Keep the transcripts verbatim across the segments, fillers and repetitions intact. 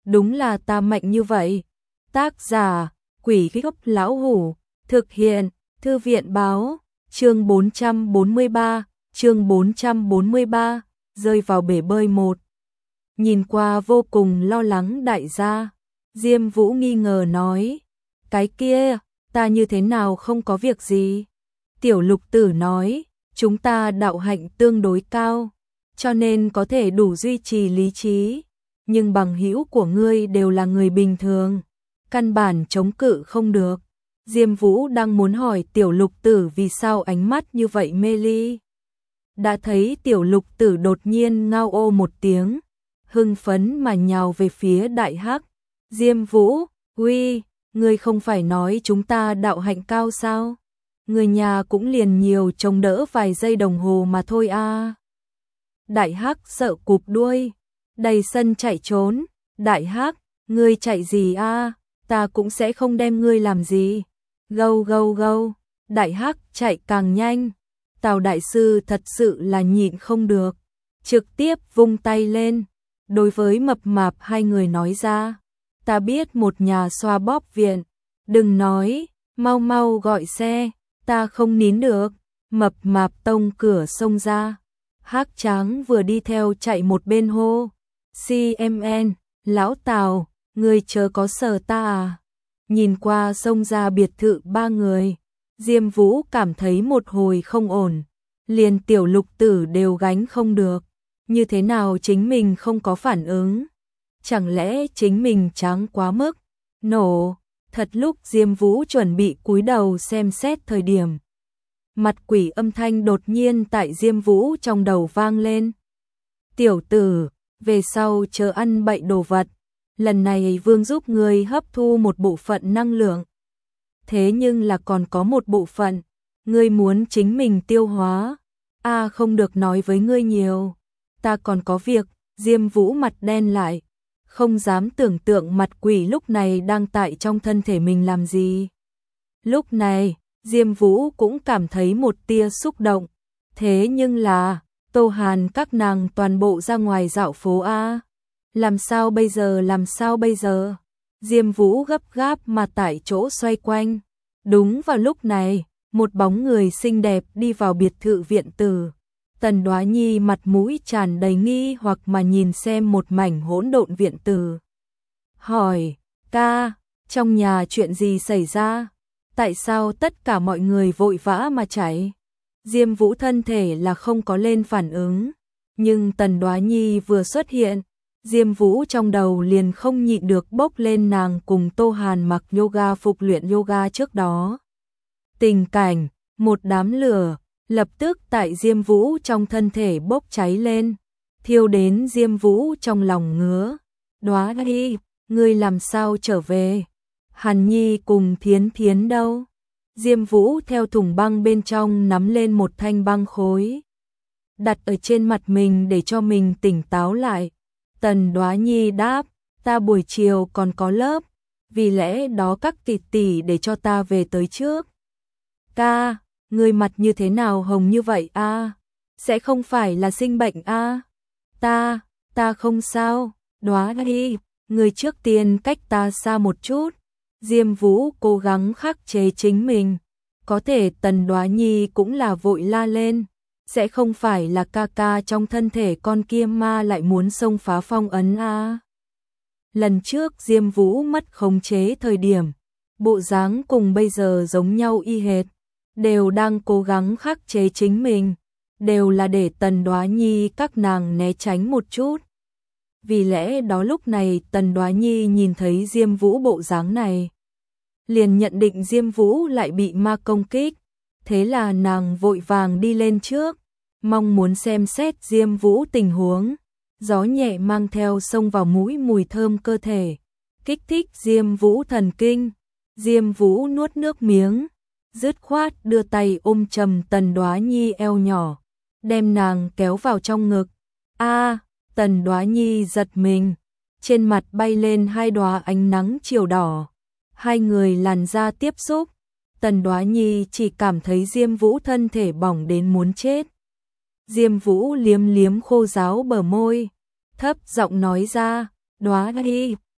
đúng là ta mạnh như vậy. Tác giả, Quỷ Gốc Lão Hủ, thực hiện, Thư viện báo, chương bốn trăm bốn mươi ba, chương bốn trăm bốn mươi ba, rơi vào bể bơi một. Nhìn qua vô cùng lo lắng đại gia, Diêm Vũ nghi ngờ nói, cái kia, ta như thế nào không có việc gì? Tiểu Lục Tử nói, chúng ta đạo hạnh tương đối cao, cho nên có thể đủ duy trì lý trí, nhưng bằng hữu của ngươi đều là người bình thường, căn bản chống cự không được. Diêm Vũ đang muốn hỏi Tiểu Lục Tử vì sao ánh mắt như vậy mê ly. Đã thấy Tiểu Lục Tử đột nhiên ngao ô một tiếng, hưng phấn mà nhào về phía Đại Hắc. Diêm Vũ, uy, ngươi không phải nói chúng ta đạo hạnh cao sao? Người nhà cũng liền nhiều chống đỡ vài giây đồng hồ mà thôi a. Đại Hắc sợ cụp đuôi, đầy sân chạy trốn. Đại Hắc, ngươi chạy gì a? Ta cũng sẽ không đem ngươi làm gì. Gâu gâu gâu, Đại Hắc chạy càng nhanh. Tào đại sư thật sự là nhịn không được, trực tiếp vung tay lên, đối với Mập Mạp hai người nói ra, ta biết một nhà xoa bóp viện, đừng nói, mau mau gọi xe, ta không nín được. Mập Mạp tông cửa xông ra, Hắc Tráng vừa đi theo chạy một bên hô, xê em en, lão Tào, ngươi chớ có sờ ta à? Nhìn qua xông ra biệt thự ba người, Diêm Vũ cảm thấy một hồi không ổn, liền Tiểu Lục Tử đều gánh không được, như thế nào chính mình không có phản ứng? Chẳng lẽ chính mình tráng quá mức? Nổ, thật lúc Diêm Vũ chuẩn bị cúi đầu xem xét thời điểm. Mặt quỷ âm thanh đột nhiên tại Diêm Vũ trong đầu vang lên. Tiểu tử, về sau chớ ăn bậy đồ vật, lần này Vương giúp ngươi hấp thu một bộ phận năng lượng. Thế nhưng là còn có một bộ phận, ngươi muốn chính mình tiêu hóa. A à, không được nói với ngươi nhiều, ta còn có việc. Diêm Vũ mặt đen lại, không dám tưởng tượng mặt quỷ lúc này đang tại trong thân thể mình làm gì. Lúc này, Diêm Vũ cũng cảm thấy một tia xúc động, thế nhưng là, Tô Hàn các nàng toàn bộ ra ngoài dạo phố A. Làm sao bây giờ, làm sao bây giờ? Diêm Vũ gấp gáp mà tại chỗ xoay quanh. Đúng vào lúc này, một bóng người xinh đẹp đi vào biệt thự viện tử. Tần Đoá Nhi mặt mũi tràn đầy nghi hoặc mà nhìn xem một mảnh hỗn độn viện tử. Hỏi, ca, trong nhà chuyện gì xảy ra? Tại sao tất cả mọi người vội vã mà chạy? Diêm Vũ thân thể là không có lên phản ứng, nhưng Tần Đoá Nhi vừa xuất hiện, Diêm Vũ trong đầu liền không nhịn được bốc lên nàng cùng Tô Hàn mặc yoga phục luyện yoga trước đó. Tình cảnh, một đám lửa, lập tức tại Diêm Vũ trong thân thể bốc cháy lên, thiêu đến Diêm Vũ trong lòng ngứa. Đoá Nhi, ngươi làm sao trở về? Hàn Nhi cùng Thiến Thiến đâu? Diêm Vũ theo thùng băng bên trong nắm lên một thanh băng khối, đặt ở trên mặt mình để cho mình tỉnh táo lại. Tần Đoá Nhi đáp, ta buổi chiều còn có lớp, vì lẽ đó các tỷ tỷ để cho ta về tới trước. Ca, người mặt như thế nào hồng như vậy a? À? Sẽ không phải là sinh bệnh a? À? Ta, ta không sao. Đoá Nhi, người trước tiên cách ta xa một chút. Diêm Vũ cố gắng khắc chế chính mình, có thể Tần Đoá Nhi cũng là vội la lên. Sẽ không phải là ca ca trong thân thể con kia ma lại muốn xông phá phong ấn a? À? Lần trước Diêm Vũ mất khống chế thời điểm, bộ dáng cùng bây giờ giống nhau y hệt, đều đang cố gắng khắc chế chính mình, đều là để Tần Đoá Nhi các nàng né tránh một chút. Vì lẽ đó lúc này Tần Đoá Nhi nhìn thấy Diêm Vũ bộ dáng này, liền nhận định Diêm Vũ lại bị ma công kích. Thế là nàng vội vàng đi lên trước, mong muốn xem xét Diêm Vũ tình huống. Gió nhẹ mang theo xông vào mũi mùi thơm cơ thể, kích thích Diêm Vũ thần kinh. Diêm Vũ nuốt nước miếng, dứt khoát đưa tay ôm chầm Tần Đoá Nhi eo nhỏ, đem nàng kéo vào trong ngực. A, Tần Đoá Nhi giật mình, trên mặt bay lên hai đóa ánh nắng chiều đỏ. Hai người làn da tiếp xúc, Tần Đoá Nhi chỉ cảm thấy Diêm Vũ thân thể bỏng đến muốn chết. Diêm Vũ liếm liếm khô ráo bờ môi, thấp giọng nói ra, Đoá Nhi,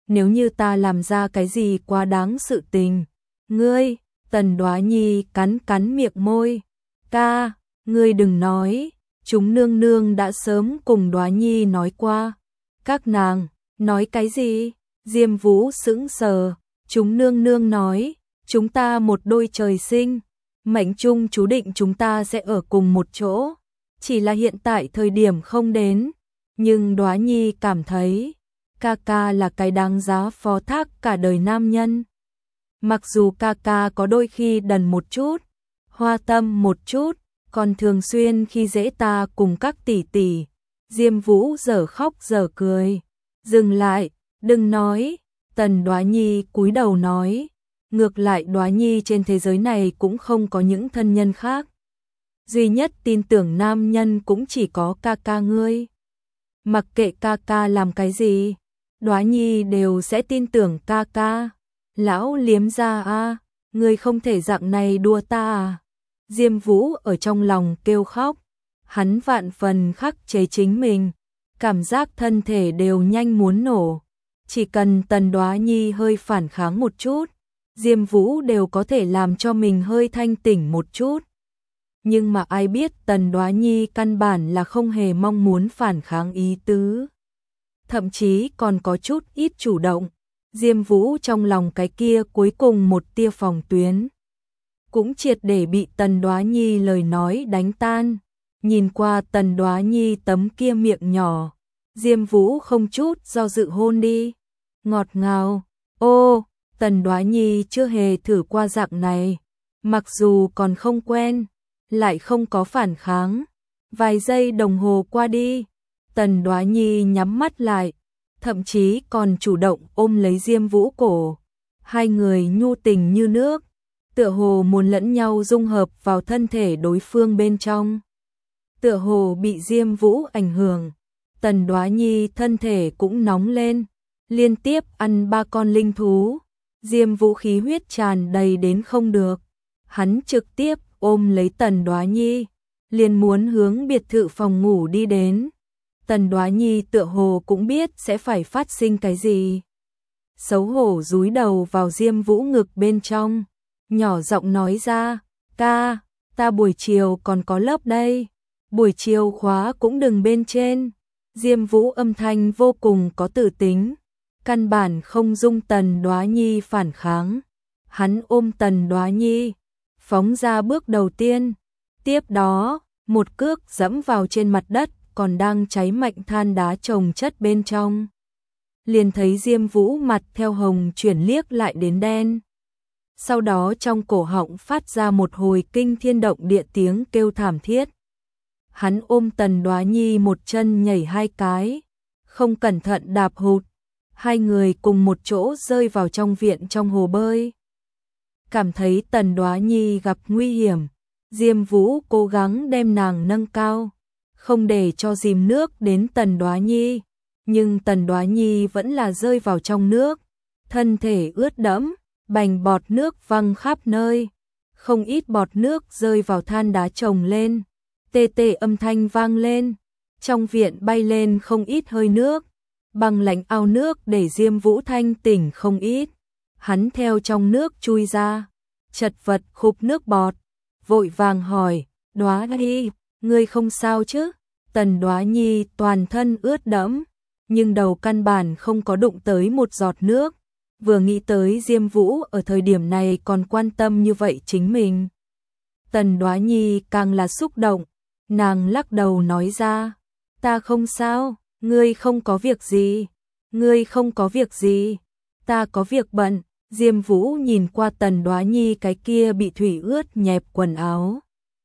nếu như ta làm ra cái gì quá đáng sự tình. Ngươi, Tần Đoá Nhi cắn cắn miệng môi. Ca, ngươi đừng nói, chúng nương nương đã sớm cùng Đoá Nhi nói qua. Các nàng, nói cái gì? Diêm Vũ sững sờ, chúng nương nương nói, chúng ta một đôi trời sinh, mệnh chung chú định chúng ta sẽ ở cùng một chỗ, chỉ là hiện tại thời điểm không đến, nhưng Đoá Nhi cảm thấy, ca ca là cái đáng giá phó thác cả đời nam nhân. Mặc dù ca ca có đôi khi đần một chút, hoa tâm một chút, còn thường xuyên khi dễ ta cùng các tỷ tỷ. Diêm Vũ dở khóc dở cười. Dừng lại, đừng nói. Tần Đoá Nhi cúi đầu nói. Ngược lại Đoá Nhi trên thế giới này cũng không có những thân nhân khác. Duy nhất tin tưởng nam nhân cũng chỉ có ca ca ngươi. Mặc kệ ca ca làm cái gì, Đoá Nhi đều sẽ tin tưởng ca ca. Lão liếm ra a, ngươi không thể dạng này đùa ta à? Diêm Vũ ở trong lòng kêu khóc, hắn vạn phần khắc chế chính mình, cảm giác thân thể đều nhanh muốn nổ. Chỉ cần Tần Đoá Nhi hơi phản kháng một chút, Diêm Vũ đều có thể làm cho mình hơi thanh tỉnh một chút. Nhưng mà ai biết Tần Đoá Nhi căn bản là không hề mong muốn phản kháng ý tứ. Thậm chí còn có chút ít chủ động. Diêm Vũ trong lòng cái kia cuối cùng một tia phòng tuyến cũng triệt để bị Tần Đoá Nhi lời nói đánh tan. Nhìn qua Tần Đoá Nhi tấm kia miệng nhỏ, Diêm Vũ không chút do dự hôn đi. Ngọt ngào, ô, Tần Đoá Nhi chưa hề thử qua dạng này, mặc dù còn không quen, lại không có phản kháng. Vài giây đồng hồ qua đi, Tần Đoá Nhi nhắm mắt lại, thậm chí còn chủ động ôm lấy Diêm Vũ cổ. Hai người nhu tình như nước, tựa hồ muốn lẫn nhau dung hợp vào thân thể đối phương bên trong. Tựa hồ bị Diêm Vũ ảnh hưởng, Tần Đoá Nhi thân thể cũng nóng lên, liên tiếp ăn ba con linh thú. Diêm Vũ khí huyết tràn đầy đến không được, hắn trực tiếp ôm lấy Tần Đoá Nhi, liền muốn hướng biệt thự phòng ngủ đi đến. Tần Đoá Nhi tựa hồ cũng biết sẽ phải phát sinh cái gì. Xấu hổ dúi đầu vào Diêm Vũ ngực bên trong, nhỏ giọng nói ra, ca, ta buổi chiều còn có lớp đây, buổi chiều khóa cũng đừng bên trên. Diêm Vũ âm thanh vô cùng có tự tính, căn bản không dung Tần Đoá Nhi phản kháng. Hắn ôm Tần Đoá Nhi, phóng ra bước đầu tiên, tiếp đó, một cước giẫm vào trên mặt đất còn đang cháy mạnh than đá chồng chất bên trong. Liền thấy Diêm Vũ mặt theo hồng chuyển liếc lại đến đen. Sau đó trong cổ họng phát ra một hồi kinh thiên động địa tiếng kêu thảm thiết. Hắn ôm Tần Đoá Nhi một chân nhảy hai cái, không cẩn thận đạp hụt. Hai người cùng một chỗ rơi vào trong viện trong hồ bơi. Cảm thấy Tần Đoá Nhi gặp nguy hiểm, Diêm Vũ cố gắng đem nàng nâng cao, không để cho dìm nước đến Tần Đoá Nhi, nhưng Tần Đoá Nhi vẫn là rơi vào trong nước, thân thể ướt đẫm, bành bọt nước văng khắp nơi, không ít bọt nước rơi vào than đá chồng lên, tê tê âm thanh vang lên, trong viện bay lên không ít hơi nước, băng lạnh ao nước để Diêm Vũ thanh tỉnh không ít. Hắn theo trong nước chui ra, chật vật khục nước bọt, vội vàng hỏi, Đoá Nhi, ngươi không sao chứ? Tần Đoá Nhi toàn thân ướt đẫm, nhưng đầu căn bản không có đụng tới một giọt nước. Vừa nghĩ tới Diêm Vũ ở thời điểm này còn quan tâm như vậy chính mình, Tần Đoá Nhi càng là xúc động, nàng lắc đầu nói ra, ta không sao, ngươi không có việc gì, ngươi không có việc gì, ta có việc bận. Diêm Vũ nhìn qua Tần Đoá Nhi cái kia bị thủy ướt nhẹp quần áo,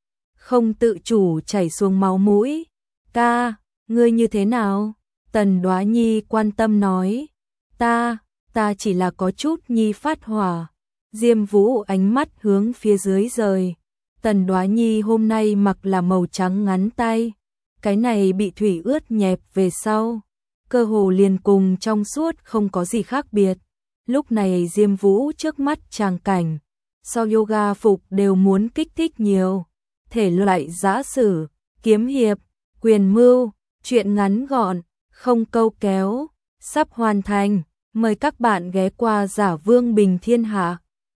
không tự chủ chảy xuống máu mũi. Ca, ngươi như thế nào? Tần Đoá Nhi quan tâm nói, ta, ta chỉ là có chút nhi phát hỏa. Diêm Vũ ánh mắt hướng phía dưới rời. Tần Đoá Nhi hôm nay mặc là màu trắng ngắn tay, cái này bị thủy ướt nhẹp về sau, cơ hồ liền cùng trong suốt không có gì khác biệt. Lúc này Diêm Vũ trước mắt tràng cảnh, so yoga phục đều muốn kích thích nhiều, thể loại giã sử, kiếm hiệp, quyền mưu, chuyện ngắn gọn, không câu kéo, sắp hoàn thành. Mời các bạn ghé qua Giả Vương Bình Thiên Hạ.